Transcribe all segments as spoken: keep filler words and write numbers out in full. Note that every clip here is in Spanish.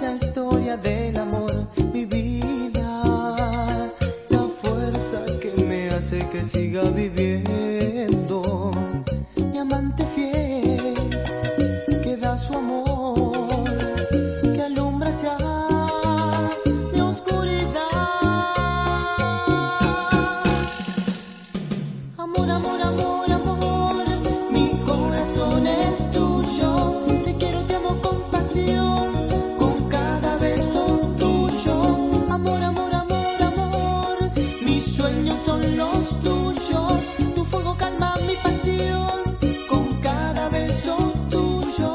bella historia del amor, mi vida, la fuerza que me hace que siga viviendo, mi amante fiel que da su amor, que alumbra ya mi oscuridad. Amor, amor, amor, amor, mi corazón es tuyo, te quiero, te amo con pasión, con cada beso tuyo. Amor, amor, amor, amor, mis sueños son los tuyos, tu fuego calma mi pasión, con cada beso tuyo.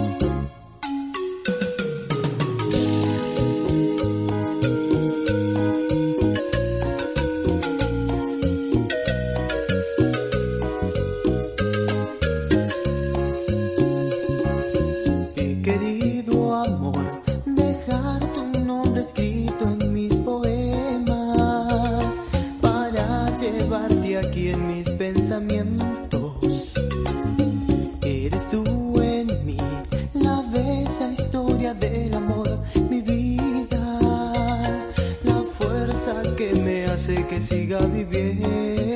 He querido, amor, dejar tu nombre escrito en mis poemas, para llevarte aquí en mis pensamientos. Eres tú en mí, la bella historia del amor, mi vida, la fuerza que me hace que siga viviendo.